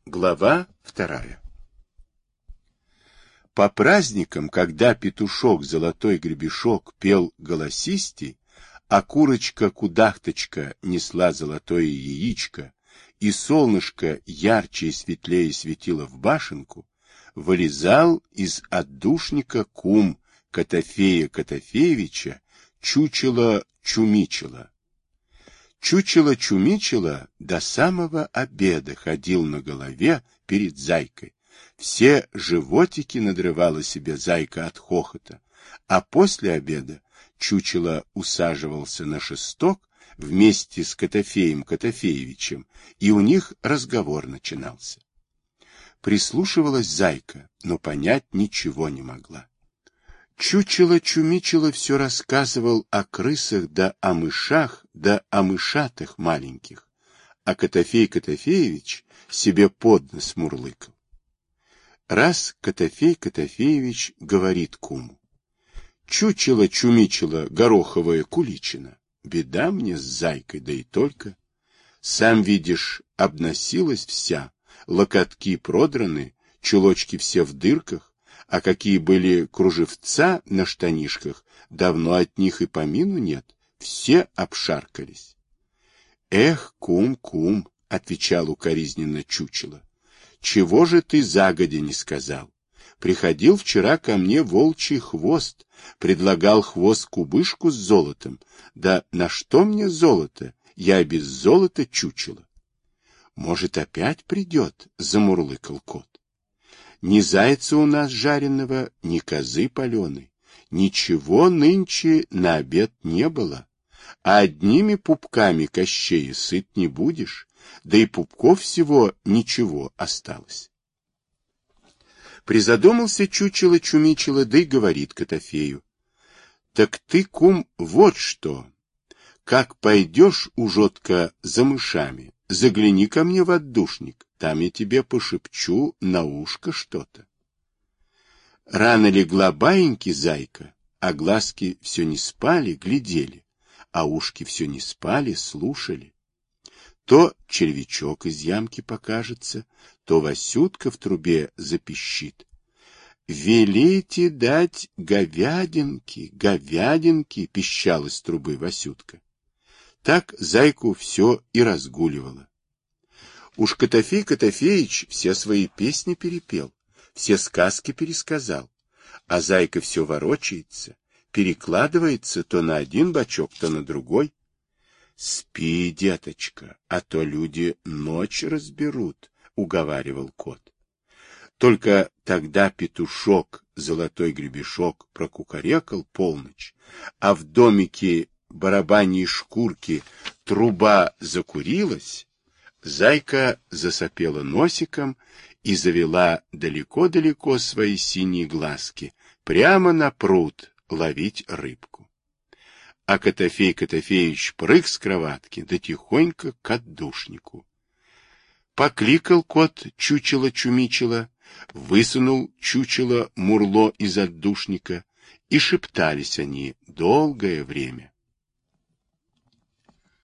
Глава 2. По праздникам, когда петушок Золотой Гребешок пел голосистей, а курочка-кудахточка несла золотое яичко, и солнышко ярче и светлее светило в башенку, вылезал из отдушника кум Котофея Котофеевича Чучело-Чумичело. Чучело-Чумичело до самого обеда ходил на голове перед зайкой. Все животики надрывала себе зайка от хохота, а после обеда чучело усаживался на шесток вместе с Котофеем Котофеевичем, и у них разговор начинался. Прислушивалась зайка, но понять ничего не могла. Чучело-Чумичело все рассказывал о крысах да о мышах да о мышатых маленьких, а Котофей Котофеевич себе под нос мурлыкал. Раз Котофей Котофеевич говорит куму: «Чучело-Чумичело, гороховая куличина, беда мне с зайкой, да и только. Сам видишь, обносилась вся, локотки продраны, чулочки все в дырках, а какие были кружевца на штанишках, давно от них и помину нет, все обшаркались». «Эх, кум, — отвечал укоризненно чучело, — чего же ты загодя не сказал? Приходил вчера ко мне волчий хвост, предлагал хвост-кубышку с золотом. Да на что мне золото? Я без золота чучело». «Может, опять придет?» — замурлыкал кот. «Ни зайца у нас жареного, ни козы паленой. Ничего нынче на обед не было. А одними пупками Кощея сыт не будешь, да и пупков всего ничего осталось». Призадумался чучело-чумичело, да и говорит Котофею: «Так ты, кум, вот что. Как пойдешь ужотко за мышами, загляни ко мне в отдушник, там я тебе пошепчу на ушко что-то». Рано легла баиньки зайка, а глазки все не спали, глядели, а ушки все не спали, слушали. То червячок из ямки покажется, то Васютка в трубе запищит: «Велите дать говядинки, говядинки!» — пищал из трубы Васютка. Так зайку все и разгуливала. Уж Котофей Котофеич все свои песни перепел, все сказки пересказал, а зайка все ворочается, перекладывается то на один бочок, то на другой. «Спи, деточка, а то люди ночь разберут», — уговаривал кот. Только тогда петушок Золотой Гребешок прокукарекал полночь, а в домике барабаньей шкурки труба закурилась, зайка засопела носиком и завела далеко-далеко свои синие глазки прямо на пруд ловить рыбку. А Котофей Котофеевич прыг с кроватки, да тихонько к отдушнику. Покликал кот чучело-чумичело, высунул чучело Мурло из отдушника, и шептались они долгое время.